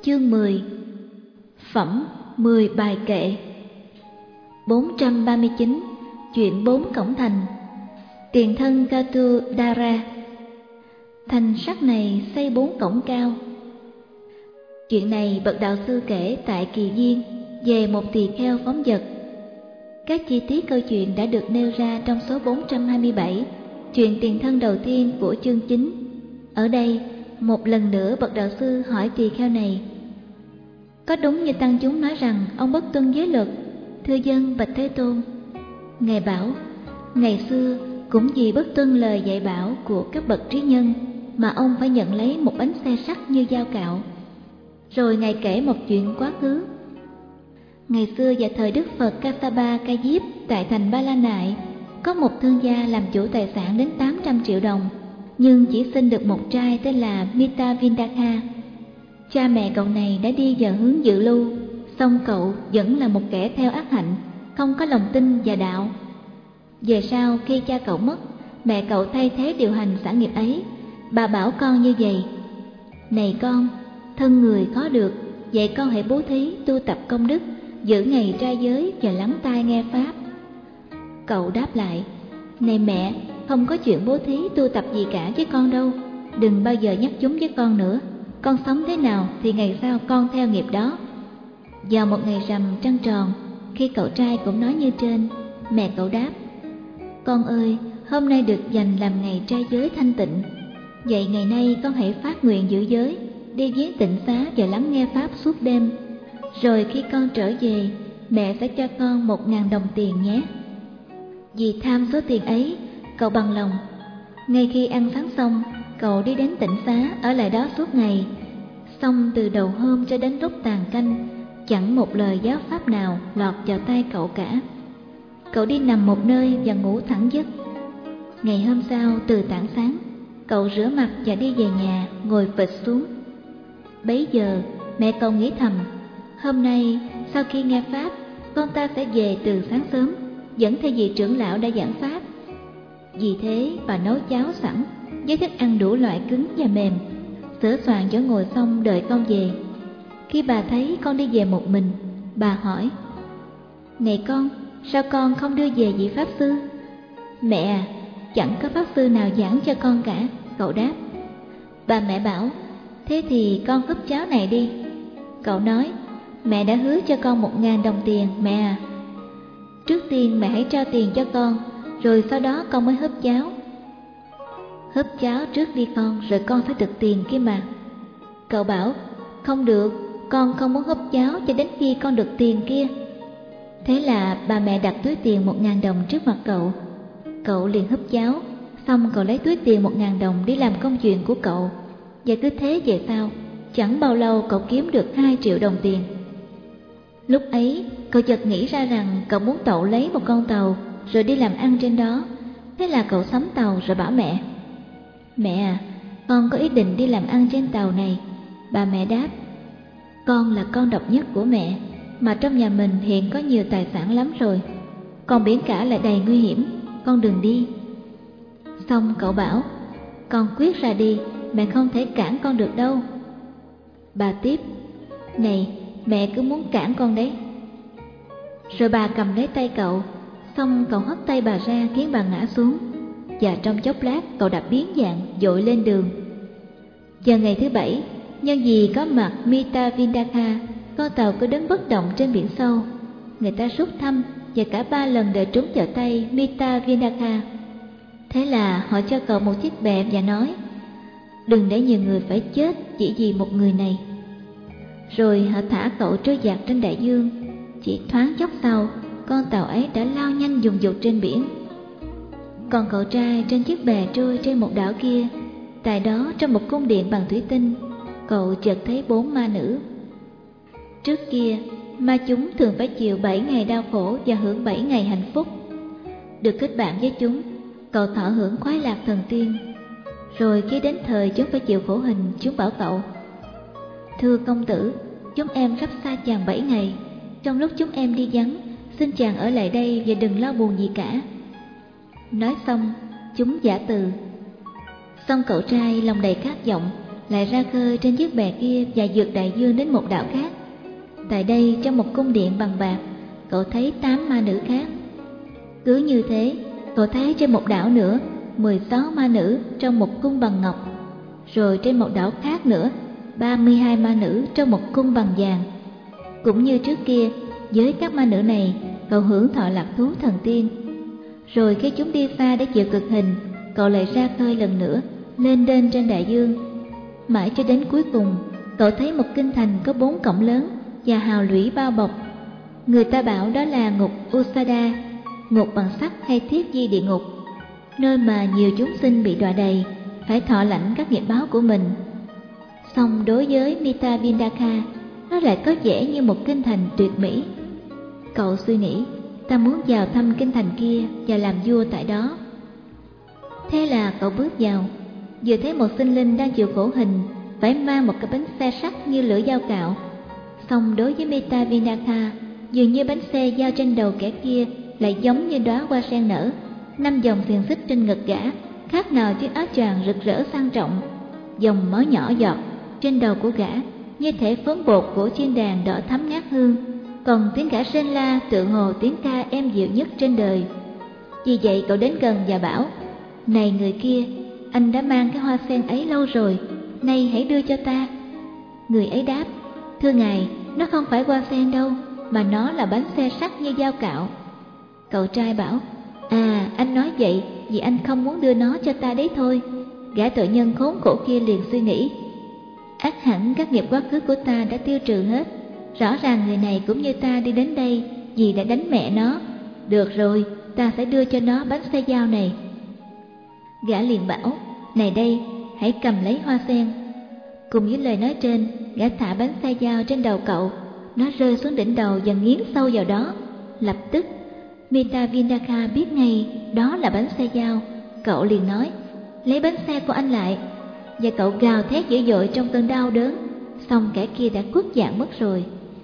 Chương 10. Phẩm 10 bài kệ. 439. Chuyện 4 cổng thành. Tiền thân Katudara. Thành sắt này xây 4 cổng cao. Chuyện này bậc đạo sư kể tại Kỳ Viên về một tỳ kheo phóng dật. Các chi tiết câu chuyện đã được nêu ra trong số 427, chuyện tiền thân đầu tiên của chương 9. Ở đây, một lần nữa bậc đạo sư hỏi tỳ kheo này: có đúng như tăng chúng nói rằng ông bất tuân giới luật? Thưa dân, bạch Thế Tôn. Ngài bảo: ngày xưa cũng vì bất tuân lời dạy bảo của các bậc trí nhân mà ông phải nhận lấy một bánh xe sắt như dao cạo. Rồi ngài kể một chuyện quá khứ. Ngày xưa vào thời Đức Phật Kassapa Ca Diếp tại thành Ba La Nại, có một thương gia làm chủ tài sản đến 800 triệu đồng, nhưng chỉ sinh được một trai tên là Mita Vindaka. Cha mẹ cậu này đã đi vào hướng dự lưu, song cậu vẫn là một kẻ theo ác hạnh, không có lòng tin và đạo. Về sau khi cha cậu mất, mẹ cậu thay thế điều hành sản nghiệp ấy. Bà bảo con như vậy: này con, thân người khó được, vậy con hãy bố thí tu tập công đức, giữ ngày trai giới và lắng tai nghe pháp. Cậu đáp lại: này mẹ, không có chuyện bố thí tu tập gì cả với con đâu, đừng bao giờ nhắc chúng với con nữa. Con sống thế nào thì ngày sau con theo nghiệp đó. Vào một ngày rằm trăng tròn, khi cậu trai cũng nói như trên, mẹ cậu đáp: con ơi, hôm nay được dành làm ngày trai giới thanh tịnh, vậy ngày nay con hãy phát nguyện giữ giới, đi viếng tịnh xá và lắng nghe pháp suốt đêm. Rồi khi con trở về, mẹ sẽ cho con 1.000 đồng tiền nhé. Vì tham số tiền ấy, cậu bằng lòng. Ngay khi ăn sáng xong, cậu đi đến tịnh xá, ở lại đó suốt ngày. Xong từ đầu hôm cho đến lúc tàn canh, chẳng một lời giáo pháp nào lọt vào tay cậu cả. Cậu đi nằm một nơi và ngủ thẳng giấc. Ngày hôm sau từ tảng sáng, cậu rửa mặt và đi về nhà, ngồi phịch xuống. Bấy giờ mẹ cậu nghĩ thầm: hôm nay sau khi nghe pháp, con ta sẽ về từ sáng sớm, dẫn theo vị trưởng lão đã giảng pháp. Vì thế bà nấu cháo sẵn với thức ăn đủ loại cứng và mềm, sửa soạn chỗ ngồi xong đợi con về. Khi bà thấy con đi về một mình, bà hỏi: này con, sao con không đưa về vị pháp sư? Mẹ à, chẳng có pháp sư nào giảng cho con cả, cậu đáp. Bà mẹ bảo: thế thì con húp cháo này đi. Cậu nói: mẹ đã hứa cho con 1.000 đồng tiền mẹ à. Trước tiên mẹ hãy trao tiền cho con, rồi sau đó con mới húp cháo. Húp cháo trước đi con, rồi con sẽ được tiền kia mà. Cậu bảo: không được, con không muốn húp cháo cho đến khi con được tiền kia. Thế là bà mẹ đặt túi tiền 1.000 đồng trước mặt cậu. Cậu liền húp cháo, xong cậu lấy túi tiền 1.000 đồng đi làm công chuyện của cậu. Và cứ thế về sau, chẳng bao lâu cậu kiếm được 2 triệu đồng tiền. Lúc ấy cậu chợt nghĩ ra rằng cậu muốn tậu lấy một con tàu rồi đi làm ăn trên đó. Thế là cậu sắm tàu rồi bảo mẹ: mẹ à, con có ý định đi làm ăn trên tàu này. Bà mẹ đáp: con là con độc nhất của mẹ, mà trong nhà mình hiện có nhiều tài sản lắm rồi, còn biển cả lại đầy nguy hiểm, con đừng đi. Xong cậu bảo: con quyết ra đi, mẹ không thể cản con được đâu. Bà tiếp: này, mẹ cứ muốn cản con đấy. Rồi bà cầm lấy tay cậu, xong cậu hất tay bà ra khiến bà ngã xuống, và trong chốc lát cậu đã biến dạng dội lên đường. Vào ngày thứ 7, nhân vì có mặt Mita Vindaka, con tàu cứ đứng bất động trên biển sâu. Người ta rút thăm và cả 3 lần đều trúng vào tay Mita Vindaka. Thế là họ cho cậu một chiếc bè và nói: đừng để nhiều người phải chết chỉ vì một người này. Rồi họ thả cậu trôi dạt trên đại dương. Chỉ thoáng chốc sau, con tàu ấy đã lao nhanh dùng dục trên biển. Còn cậu trai trên chiếc bè trôi trên một đảo kia. Tại đó, trong một cung điện bằng thủy tinh, cậu chợt thấy 4 ma nữ. Trước kia, ma chúng thường phải chịu 7 ngày đau khổ và hưởng 7 ngày hạnh phúc. Được kết bạn với chúng, cậu thọ hưởng khoái lạc thần tiên. Rồi khi đến thời chúng phải chịu khổ hình, chúng bảo cậu: thưa công tử, chúng em sắp xa chàng 7 ngày. Trong lúc chúng em đi vắng, xin chàng ở lại đây và đừng lo buồn gì cả. Nói xong, chúng giả từ. Xong cậu trai lòng đầy khát vọng, lại ra khơi trên chiếc bè kia và vượt đại dương đến một đảo khác. Tại đây, trong một cung điện bằng bạc, cậu thấy 8 ma nữ khác. Cứ như thế, cậu thấy trên một đảo nữa 16 ma nữ trong một cung bằng ngọc, rồi trên một đảo khác nữa 32 ma nữ trong một cung bằng vàng. Cũng như trước kia, với các ma nữ này, cậu hưởng thọ lạc thú thần tiên. Rồi khi chúng đi xa để chịu cực hình, cậu lại ra khơi lần nữa, lên đên trên đại dương. Mãi cho đến cuối cùng, cậu thấy một kinh thành có 4 cổng lớn và hào lũy bao bọc. Người ta bảo đó là ngục Usada, ngục bằng sắt hay thiết di địa ngục, nơi mà nhiều chúng sinh bị đọa đầy, phải thọ lãnh các nghiệp báo của mình. Song đối với Mita Vindaka, nó lại có vẻ như một kinh thành tuyệt mỹ. Cậu suy nghĩ, ta muốn vào thăm kinh thành kia và làm vua tại đó. Thế là cậu bước vào, vừa thấy một sinh linh đang chịu khổ hình, phải mang một cái bánh xe sắt như lưỡi dao cạo. Song đối với Mita Vindaka, dường như bánh xe giao trên đầu kẻ kia lại giống như đóa hoa sen nở, 5 dòng xiềng xích trên ngực gã, khác nào chiếc áo choàng rực rỡ sang trọng. Dòng máu nhỏ giọt trên đầu của gã như thể phấn bột của chiên đàn đỏ thắm ngát hương, còn tiếng gã rên la tự hồ tiếng ca êm dịu nhất trên đời. Vì vậy cậu đến gần và bảo: "Này người kia, anh đã mang cái hoa sen ấy lâu rồi, nay hãy đưa cho ta." Người ấy đáp: "Thưa ngài, nó không phải hoa sen đâu, mà nó là bánh xe sắt như dao cạo." Cậu trai bảo: "À, anh nói vậy vì anh không muốn đưa nó cho ta đấy thôi." Gã tội nhân khốn khổ kia liền suy nghĩ: ắt hẳn các nghiệp quá khứ của ta đã tiêu trừ hết. Rõ ràng người này cũng như ta đi đến đây vì đã đánh mẹ nó. Được rồi, ta sẽ đưa cho nó bánh xe dao này. Gã liền bảo: "Này đây, hãy cầm lấy hoa sen." Cùng với lời nói trên, gã thả bánh xe dao trên đầu cậu. Nó rơi xuống đỉnh đầu và nghiến sâu vào đó. Lập tức, Mita Vindaka biết ngay đó là bánh xe dao. Cậu liền nói: "Lấy bánh xe của anh lại." Và cậu gào thét dữ dội trong cơn đau đớn. Xong kẻ kia đã khuất dạng mất rồi.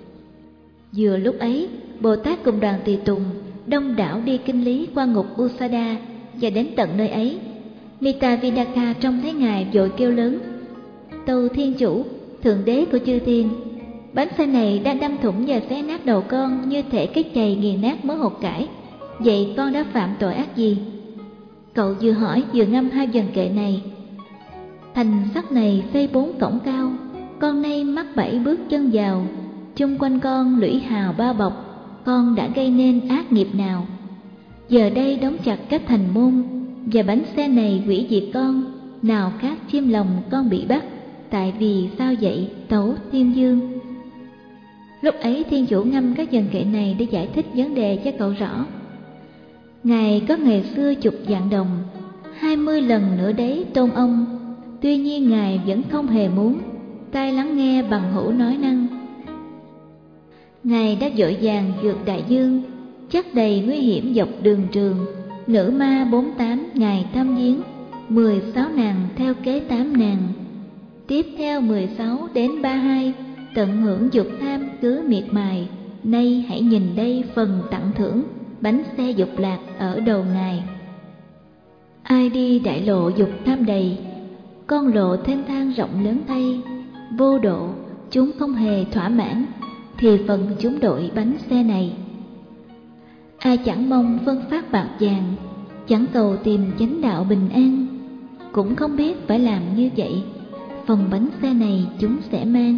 Vừa lúc ấy, Bồ Tát cùng đoàn tùy tùng đông đảo đi kinh lý qua ngục Usada và đến tận nơi ấy. Mita Vindaka trông thấy ngài vội kêu lớn: "Tâu Thiên Chủ, Thượng Đế của chư thiên, bánh xe này đang đâm thủng và xé nát đầu con như thể cái chày nghiền nát mớ hột cải. Vậy con đã phạm tội ác gì?" Cậu vừa hỏi vừa ngâm 2 vần kệ này: "Thành sắt này xây 4 cổng cao, con nay mắc 7 bước chân vào. Chung quanh con lũy hào bao bọc, con đã gây nên ác nghiệp nào? Giờ đây đóng chặt các thành môn, và bánh xe này hủy diệt con. Nào khác chim lòng con bị bắt, tại vì sao vậy Tấu Thiên Dương?" Lúc ấy Thiên Chủ ngâm các vần kệ này để giải thích vấn đề cho cậu rõ. Ngài có ngày xưa chục vạn đồng, 20 lần nữa đấy tôn ông. Tuy nhiên Ngài vẫn không hề muốn tai lắng nghe bằng hữu nói năng. Ngài đã vội vàng vượt đại dương, chắc đầy nguy hiểm dọc đường trường. Nữ ma 48 Ngài thăm viếng, 16 nàng theo kế 8 nàng. Tiếp theo 16 đến 32, tận hưởng dục tham cứ miệt mài. Nay hãy nhìn đây phần tặng thưởng, bánh xe dục lạc ở đầu Ngài. Ai đi đại lộ dục tham đầy, con lộ thênh thang rộng lớn thay. Vô độ, chúng không hề thỏa mãn, thì phần chúng đội bánh xe này. Ai chẳng mong phân phát bạc vàng, chẳng cầu tìm chánh đạo bình an, cũng không biết phải làm như vậy, phần bánh xe này chúng sẽ mang.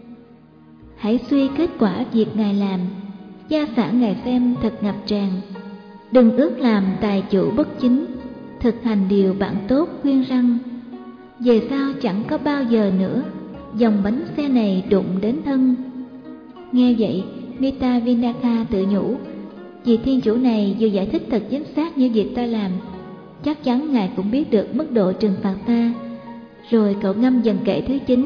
Hãy suy kết quả việc Ngài làm, gia sản Ngài xem thật ngập tràn. Đừng ước làm tài chủ bất chính, thực hành điều bạn tốt khuyên răn. Về sau chẳng có bao giờ nữa dòng bánh xe này đụng đến thân. Nghe vậy, Mita Vindaka tự nhủ: vì Thiên Chủ này vừa giải thích thật chính xác như việc ta làm, chắc chắn Ngài cũng biết được mức độ trừng phạt ta. Rồi cậu ngâm vần kệ thứ 9: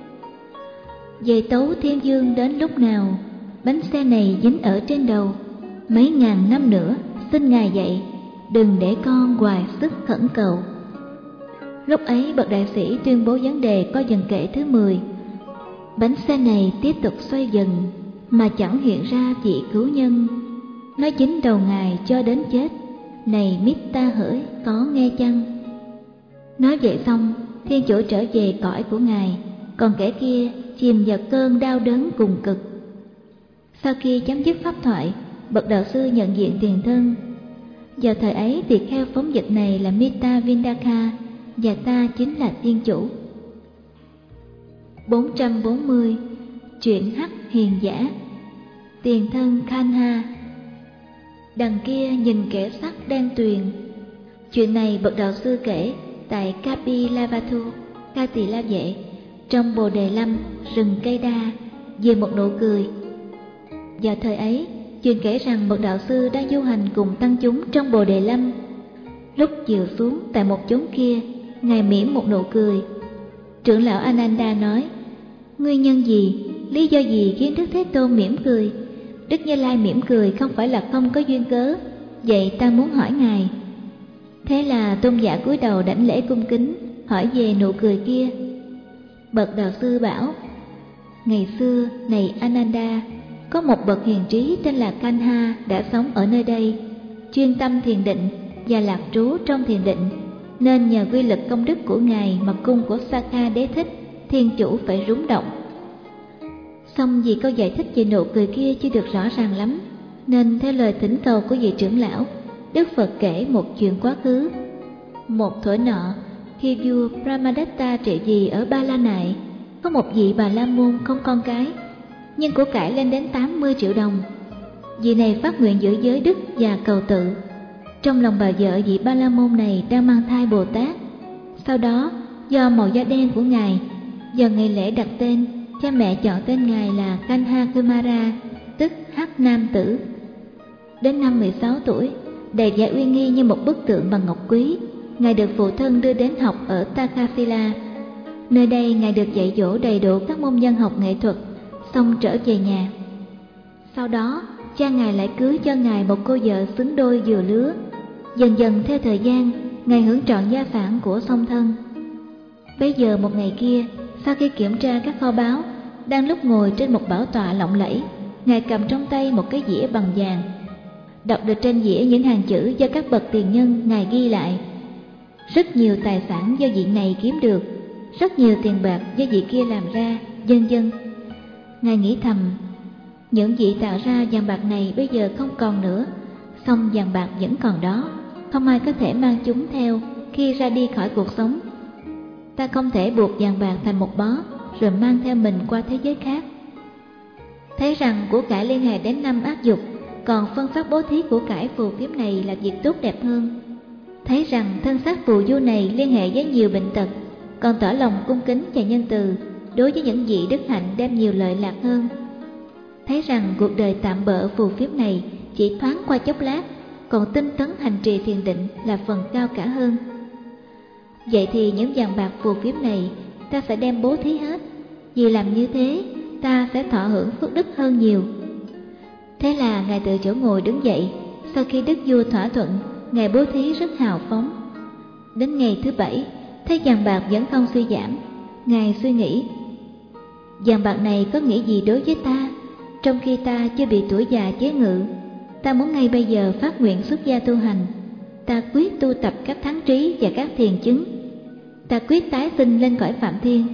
Về Tấu Thiên Dương đến lúc nào, bánh xe này dính ở trên đầu. Mấy ngàn năm nữa, xin Ngài dạy, đừng để con hoài sức khẩn cầu. Lúc ấy bậc đại sĩ tuyên bố vấn đề có vần kệ thứ 10: Bánh xe này tiếp tục xoay dần, mà chẳng hiện ra vị cứu nhân. Nó dính đầu Ngài cho đến chết. Này Mita hỡi, có nghe chăng? Nói vậy xong, Thiên Chủ trở về cõi của Ngài, còn kẻ kia chìm vào cơn đau đớn cùng cực. Sau khi chấm dứt pháp thoại, bậc đạo sư nhận diện tiền thân. Vào thời ấy, tỳ kheo phóng dật này là Mita Vindaka, và ta chính là Thiên Chủ. 440. Chuyện hắc hiền giả. Tiền thân Kanha. Đằng kia nhìn kẻ sắt đen tuyền. Chuyện này bậc đạo sư kể tại Kapilavatu, Ca Tỳ La Vệ, trong Bồ Đề Lâm, rừng cây đa, về một nụ cười. Vào thời ấy, chuyện kể rằng bậc đạo sư đang du hành cùng tăng chúng trong Bồ Đề Lâm. Lúc chiều xuống tại một chốn kia, Ngài mỉm một nụ cười. Trưởng lão Ananda nói: nguyên nhân gì, lý do gì khiến Đức Thế Tôn mỉm cười? Đức Như Lai mỉm cười không phải là không có duyên cớ, vậy ta muốn hỏi Ngài. Thế là tôn giả cúi đầu đảnh lễ cung kính, hỏi về nụ cười kia. Bậc đạo sư bảo: ngày xưa này Ananda, có một bậc hiền trí tên là Kanha đã sống ở nơi đây, chuyên tâm thiền định và lạc trú trong thiền định, nên nhờ quy lực công đức của Ngài mà cung của Sakha Đế Thích, Thiên Chủ phải rúng động. Song vì câu giải thích về nụ cười kia chưa được rõ ràng lắm, nên theo lời thỉnh cầu của vị trưởng lão, Đức Phật kể một chuyện quá khứ. Một thuở nọ, khi vua Brahmadatta trị vì ở Ba La Nại, có một vị Bà La Môn không con cái, nhưng của cải lên đến 80 triệu đồng. Vị này phát nguyện giữ giới đức và cầu tự. Trong lòng bà vợ vị Ba La Môn này đang mang thai Bồ Tát. Sau đó, do màu da đen của Ngài, vào ngày lễ đặt tên, cha mẹ chọn tên Ngài là Kanha Kumara, tức Hắc Nam Tử. Đến năm 16 tuổi, đầy vẻ uy nghi như một bức tượng bằng ngọc quý, Ngài được phụ thân đưa đến học ở Takasila. Nơi đây Ngài được dạy dỗ đầy đủ các môn văn học nghệ thuật, xong trở về nhà. Sau đó, cha Ngài lại cưới cho Ngài một cô vợ xứng đôi vừa lứa. Dần dần theo thời gian, Ngài hưởng trọn gia sản của song thân. Bấy giờ một ngày kia, sau khi kiểm tra các kho báu, đang lúc ngồi trên một bảo tọa lộng lẫy, Ngài cầm trong tay một cái dĩa bằng vàng. Đọc được trên dĩa những hàng chữ do các bậc tiền nhân Ngài ghi lại. Rất nhiều tài sản do vị này kiếm được, rất nhiều tiền bạc do vị kia làm ra, vân vân. Ngài nghĩ thầm, những vị tạo ra vàng bạc này bây giờ không còn nữa, song vàng bạc vẫn còn đó, không ai có thể mang chúng theo khi ra đi khỏi cuộc sống. Ta không thể buộc vàng bạc thành một bó rồi mang theo mình qua thế giới khác. Thấy rằng của cải liên hệ đến năm ác dục, còn phân phát bố thí của cải phù phiếm này là việc tốt đẹp hơn. Thấy rằng thân xác phù du này liên hệ với nhiều bệnh tật, còn tỏ lòng cung kính và nhân từ đối với những vị đức hạnh đem nhiều lợi lạc hơn. Thấy rằng cuộc đời tạm bợ phù phiếm này chỉ thoáng qua chốc lát, còn tinh tấn hành trì thiền định là phần cao cả hơn. Vậy thì những vàng bạc phù phiếm này ta sẽ đem bố thí hết, vì làm như thế ta sẽ thọ hưởng phước đức hơn nhiều. Thế là Ngài từ chỗ ngồi đứng dậy. Sau khi đức vua thỏa thuận, Ngài bố thí rất hào phóng. Đến ngày thứ 7, thấy vàng bạc vẫn không suy giảm, Ngài suy nghĩ, vàng bạc này có nghĩa gì đối với ta, trong khi ta chưa bị tuổi già chế ngự. Ta muốn ngay bây giờ phát nguyện xuất gia tu hành. Ta quyết tu tập các thắng trí và các thiền chứng. Ta quyết tái sinh lên cõi Phạm Thiên.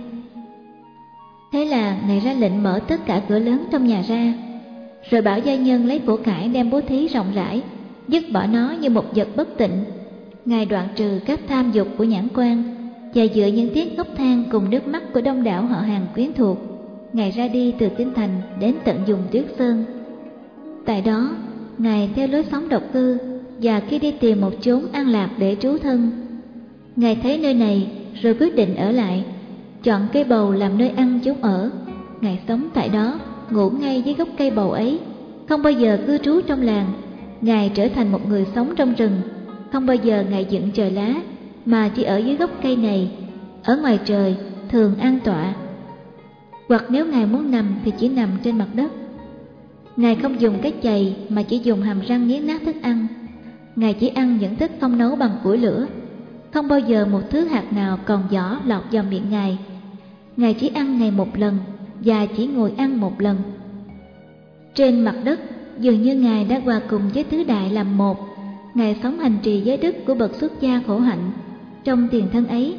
Thế là Ngài ra lệnh mở tất cả cửa lớn trong nhà ra, rồi bảo gia nhân lấy của cải đem bố thí rộng rãi, dứt bỏ nó như một vật bất tịnh. Ngài đoạn trừ các tham dục của nhãn quan, và dựa những tiếng khóc than cùng nước mắt của đông đảo họ hàng quyến thuộc, Ngài ra đi từ kinh thành đến tận vùng Tuyết Sơn. Tại đó, Ngài theo lối sống độc cư, và khi đi tìm một chốn an lạc để trú thân, Ngài thấy nơi này rồi quyết định ở lại, chọn cây bầu làm nơi ăn chốn ở. Ngài sống tại đó, ngủ ngay dưới gốc cây bầu ấy, không bao giờ cư trú trong làng. Ngài trở thành một người sống trong rừng, không bao giờ Ngài dựng trời lá, mà chỉ ở dưới gốc cây này. Ở ngoài trời thường an tọa, hoặc nếu Ngài muốn nằm thì chỉ nằm trên mặt đất. Ngài không dùng cái chày mà chỉ dùng hàm răng nghiến nát thức ăn. Ngài chỉ ăn những thức không nấu bằng củi lửa, không bao giờ một thứ hạt nào còn vỏ lọt vào miệng Ngài. Ngài chỉ ăn ngày một lần và chỉ ngồi ăn một lần. Trên mặt đất dường như Ngài đã hòa cùng với tứ đại làm một. Ngài sống hành trì giới đức của bậc xuất gia khổ hạnh. Trong tiền thân ấy,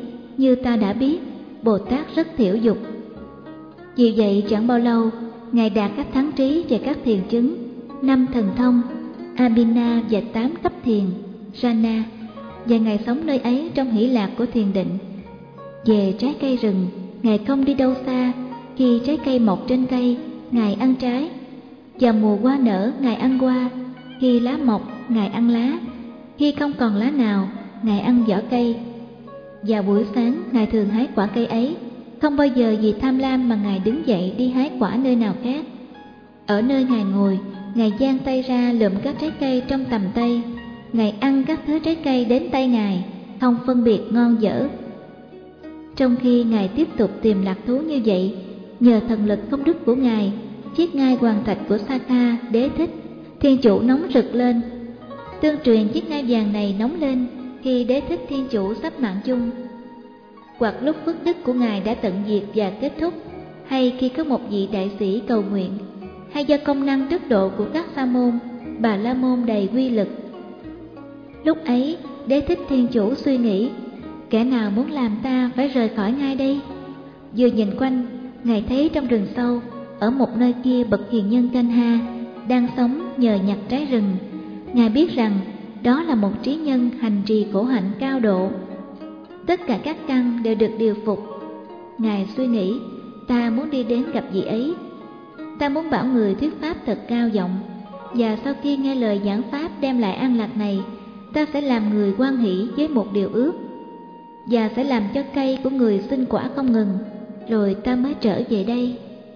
như ta đã biết, Bồ Tát rất thiểu dục. Vì vậy chẳng bao lâu, Ngài đạt các thắng trí và các thiền chứng, 5 thần thông, Abhina và 8 cấp thiền, Jhana, và Ngài sống nơi ấy trong hỷ lạc của thiền định. Về trái cây rừng, Ngài không đi đâu xa, khi trái cây mọc trên cây, Ngài ăn trái. Vào mùa hoa nở, Ngài ăn hoa, khi lá mọc, Ngài ăn lá, khi không còn lá nào, Ngài ăn vỏ cây. Vào buổi sáng, Ngài thường hái quả cây ấy, không bao giờ vì tham lam mà Ngài đứng dậy đi hái quả nơi nào khác. Ở nơi Ngài ngồi, Ngài giang tay ra lượm các trái cây trong tầm tay. Ngài ăn các thứ trái cây đến tay Ngài, không phân biệt ngon dở. Trong khi Ngài tiếp tục tìm lạc thú như vậy, nhờ thần lực công đức của Ngài, chiếc ngai hoàng thạch của Sakha Đế Thích Thiên Chủ nóng rực lên. Tương truyền chiếc ngai vàng này nóng lên khi Đế Thích Thiên Chủ sắp mạng chung, hoặc lúc phước đức của Ngài đã tận diệt và kết thúc, hay khi có một vị đại sĩ cầu nguyện, hay do công năng đức độ của các sa môn, bà la môn đầy quy lực. Lúc ấy, Đế Thích Thiên Chủ suy nghĩ, kẻ nào muốn làm ta phải rời khỏi ngai đây? Vừa nhìn quanh, Ngài thấy trong rừng sâu, ở một nơi kia bậc hiền nhân Kanha đang sống nhờ nhặt trái rừng. Ngài biết rằng đó là một trí nhân hành trì khổ hạnh cao độ. Tất cả các căn đều được điều phục. Ngài suy nghĩ, ta muốn đi đến gặp vị ấy. Ta muốn bảo người thuyết pháp thật cao giọng, và sau khi nghe lời giảng pháp đem lại an lạc này, ta sẽ làm người hoan hỷ với một điều ước, và sẽ làm cho cây của người sinh quả không ngừng, rồi ta mới trở về đây.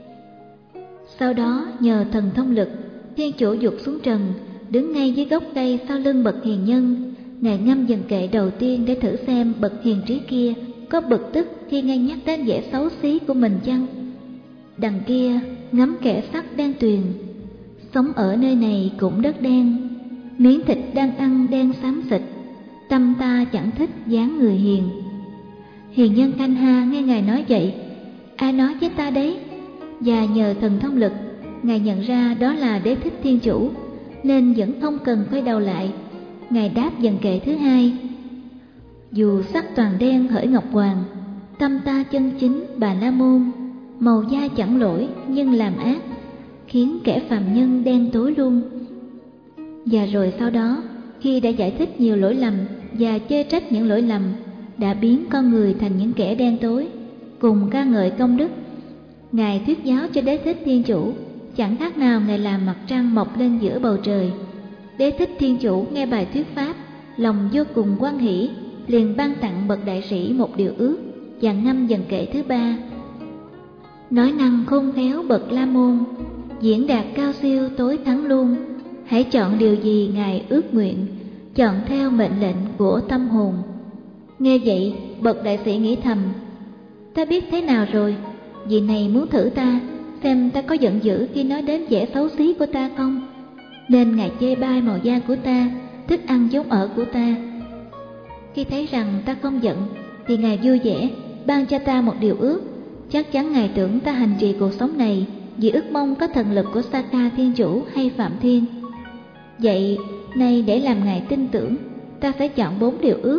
Sau đó nhờ thần thông lực, Thiên Chủ dục xuống trần, đứng ngay dưới gốc cây sau lưng bậc hiền nhân. Ngài ngâm dần kệ đầu tiên để thử xem bậc hiền trí kia có bực tức khi nghe nhắc đến vẻ xấu xí của mình chăng. Đằng kia ngắm kẻ sắc đen tuyền, sống ở nơi này cũng đất đen, miếng thịt đang ăn đen xám xịt, tâm ta chẳng thích dáng người hiền. Hiền nhân Kanha nghe Ngài nói vậy, ai nói với ta đấy? Và nhờ thần thông lực, Ngài nhận ra đó là Đế Thích Thiên Chủ, nên vẫn không cần quay đầu lại. Ngài đáp dần kệ thứ hai, dù sắc toàn đen hỡi ngọc hoàng, tâm ta chân chính bà la môn, màu da chẳng lỗi nhưng làm ác, khiến kẻ phàm nhân đen tối luôn. Và rồi sau đó, khi đã giải thích nhiều lỗi lầm và chê trách những lỗi lầm, đã biến con người thành những kẻ đen tối, cùng ca ngợi công đức. Ngài thuyết giáo cho Đế Thích Thiên Chủ, chẳng khác nào Ngài làm mặt trăng mọc lên giữa bầu trời. Đế Thích Thiên Chủ nghe bài thuyết pháp, lòng vô cùng hoan hỷ, liền ban tặng bậc đại sĩ một điều ước và ngâm dần kệ thứ ba. Nói năng khôn khéo bậc la môn, diễn đạt cao siêu tối thắng luôn, hãy chọn điều gì Ngài ước nguyện, chọn theo mệnh lệnh của tâm hồn. Nghe vậy, bậc đại sĩ nghĩ thầm, ta biết thế nào rồi, vị này muốn thử ta, xem ta có giận dữ khi nói đến vẻ xấu xí của ta không. Nên Ngài chê bai màu da của ta, thức ăn giống ở của ta. Khi thấy rằng ta không giận, thì Ngài vui vẻ, ban cho ta một điều ước. Chắc chắn Ngài tưởng ta hành trì cuộc sống này vì ước mong có thần lực của Sakha Thiên Chủ hay Phạm Thiên. Vậy, nay để làm Ngài tin tưởng, ta phải chọn 4 điều ước.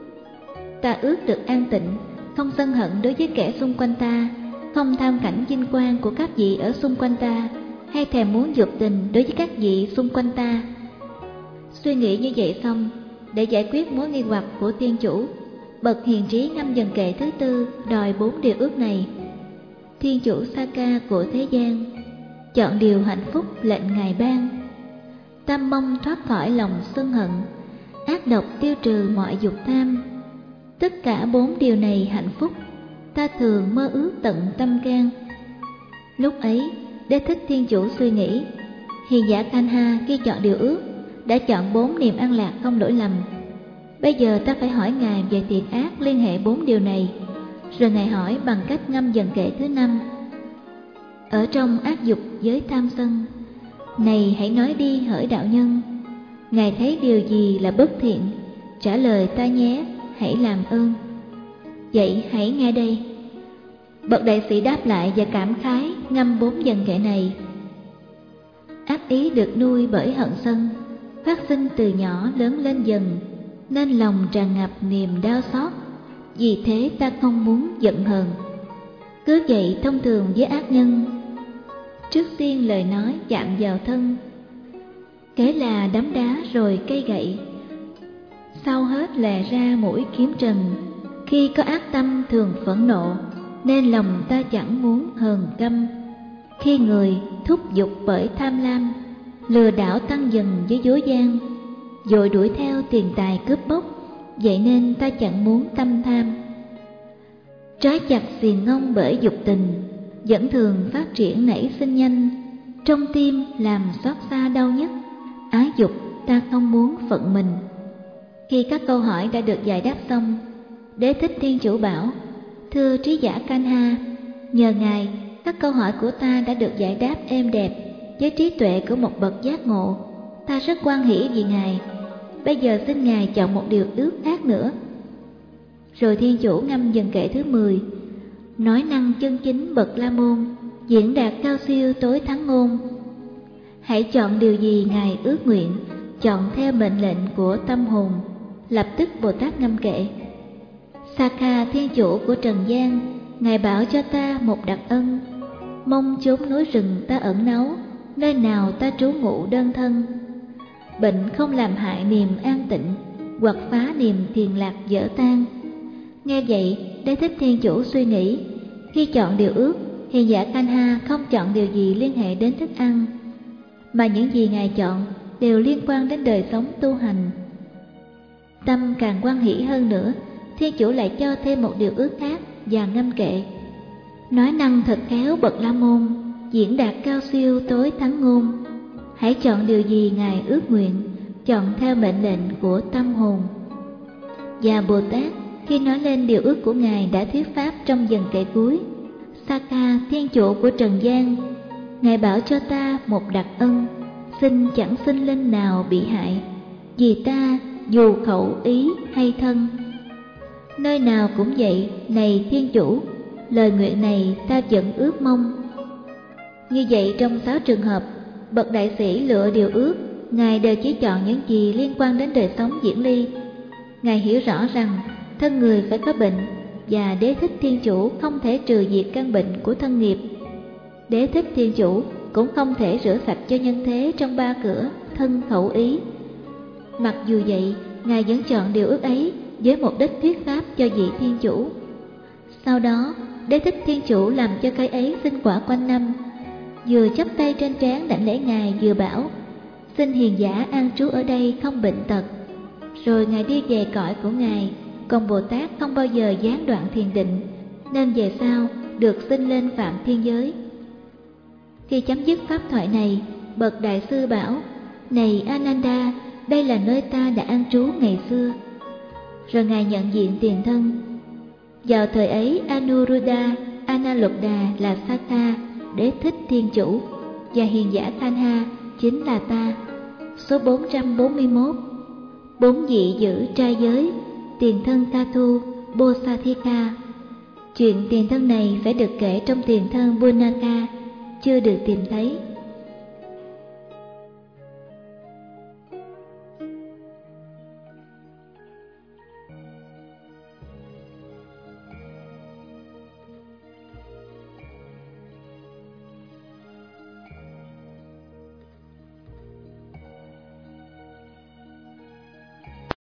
Ta ước được an tịnh, không sân hận đối với kẻ xung quanh ta, không tham cảnh vinh quang của các vị ở xung quanh ta, hay thèm muốn dục tình đối với các vị xung quanh ta. Suy nghĩ như vậy xong, để giải quyết mối nghi hoặc của Thiên Chủ, bậc hiền trí ngâm dần kệ thứ tư đòi 4 điều ước này. Thiên Chủ Sakha của thế gian chọn điều hạnh phúc lệnh Ngài ban, tâm mong thoát khỏi lòng sân hận, ác độc tiêu trừ mọi dục tham. Tất cả 4 điều này hạnh phúc, ta thường mơ ước tận tâm can. Lúc ấy, Đế Thích Thiên Chủ suy nghĩ, hiền giả Kanha khi chọn điều ước đã chọn 4 niềm an lạc không lỗi lầm. Bây giờ ta phải hỏi Ngài về thiện ác liên hệ 4 điều này. Rồi Ngài hỏi bằng cách ngâm dần kệ thứ 5. Ở trong ác dục với tham sân, này hãy nói đi hỡi đạo nhân, Ngài thấy điều gì là bất thiện, trả lời ta nhé, hãy làm ơn. Vậy hãy nghe đây. Bậc đại sĩ đáp lại và cảm khái ngâm 4 dần kệ này. Ác ý được nuôi bởi hận sân, phát sinh từ nhỏ lớn lên dần, nên lòng tràn ngập niềm đau xót. vì thế ta không muốn giận hờn. Cứ vậy thông thường với ác nhân, trước tiên lời nói chạm vào thân, kế là đấm đá rồi cây gậy, sau hết lè ra mũi kiếm trần. Khi có ác tâm thường phẫn nộ, nên lòng ta chẳng muốn hờn căm. Khi người thúc giục bởi tham lam, lừa đảo tăng dần với dối gian, vội đuổi theo tiền tài cướp bóc, vậy nên ta chẳng muốn tâm tham. Trói chặt xiềng ngông bởi dục tình, vẫn thường phát triển nảy sinh nhanh, trong tim làm xót xa đau nhất. Ái dục ta không muốn phận mình. Khi các câu hỏi đã được giải đáp xong, Đế Thích Thiên Chủ bảo: thưa trí giả Kanha, nhờ ngài, các câu hỏi của ta đã được giải đáp êm đẹp với trí tuệ của một bậc giác ngộ. Ta rất hoan hỷ vì ngài. Bây giờ xin ngài chọn một điều ước khác nữa. Rồi Thiên Chủ ngâm dần kệ thứ 10: nói năng chân chính bậc La Môn, diễn đạt cao siêu tối thắng ngôn. Hãy chọn điều gì ngài ước nguyện, chọn theo mệnh lệnh của tâm hồn. Lập tức Bồ Tát ngâm kệ: Sakha Thiên Chủ của trần gian, ngài bảo cho ta một đặc ân, mong chốn núi rừng ta ẩn náu, nơi nào ta trú ngụ đơn thân. Bệnh không làm hại niềm an tịnh, hoặc phá niềm thiền lạc dở tan. Nghe vậy, Đế Thích Thiên Chủ suy nghĩ, khi chọn điều ước, hiền giả Kanha không chọn điều gì liên hệ đến thức ăn, mà những gì ngài chọn đều liên quan đến đời sống tu hành. Tâm càng hoan hỷ hơn nữa, Thiên Chủ lại cho thêm một điều ước khác và ngâm kệ: nói năng thật khéo bậc La Môn, diễn đạt cao siêu tối thắng ngôn. Hãy chọn điều gì ngài ước nguyện, chọn theo mệnh lệnh của tâm hồn. Và Bồ Tát khi nói lên điều ước của ngài đã thuyết pháp trong dần kệ cuối: Sakha Thiên Chủ của trần gian, ngài bảo cho ta một đặc ân, xin chẳng sinh linh nào bị hại vì ta, dù khẩu ý hay thân. Nơi nào cũng vậy, này Thiên Chủ, lời nguyện này ta vẫn ước mong. Như vậy trong 6 trường hợp, bậc đại sĩ lựa điều ước, ngài đều chỉ chọn những gì liên quan đến đời sống diễn ly. Ngài hiểu rõ rằng thân người phải có bệnh, và Đế Thích Thiên Chủ không thể trừ diệt căn bệnh của thân nghiệp. Đế Thích Thiên Chủ cũng không thể rửa sạch cho nhân thế trong 3 cửa thân khẩu ý. Mặc dù vậy, ngài vẫn chọn điều ước ấy với mục đích thuyết pháp cho vị Thiên Chủ. Sau đó, Đế Thích Thiên Chủ làm cho cây ấy sinh quả quanh năm, vừa chắp tay trên trán đảnh lễ ngài, vừa bảo: xin hiền giả an trú ở đây không bệnh tật. Rồi ngài đi về cõi của ngài. Còn Bồ Tát không bao giờ gián đoạn thiền định, nên về sau được sinh lên Phạm Thiên Giới. Khi chấm dứt pháp thoại này, bậc đại sư bảo: này Ananda, đây là nơi ta đã an trú ngày xưa. Rồi ngài nhận diện tiền thân. Vào thời ấy, Anuruddha, Analuddha là Sakha, Đế Thích Thiên Chủ, và hiền giả Kanha chính là ta. Số 441. 4 vị giữ trai giới, tiền thân Tathu, Bosathika. Chuyện tiền thân này phải được kể trong tiền thân Bunaka, chưa được tìm thấy.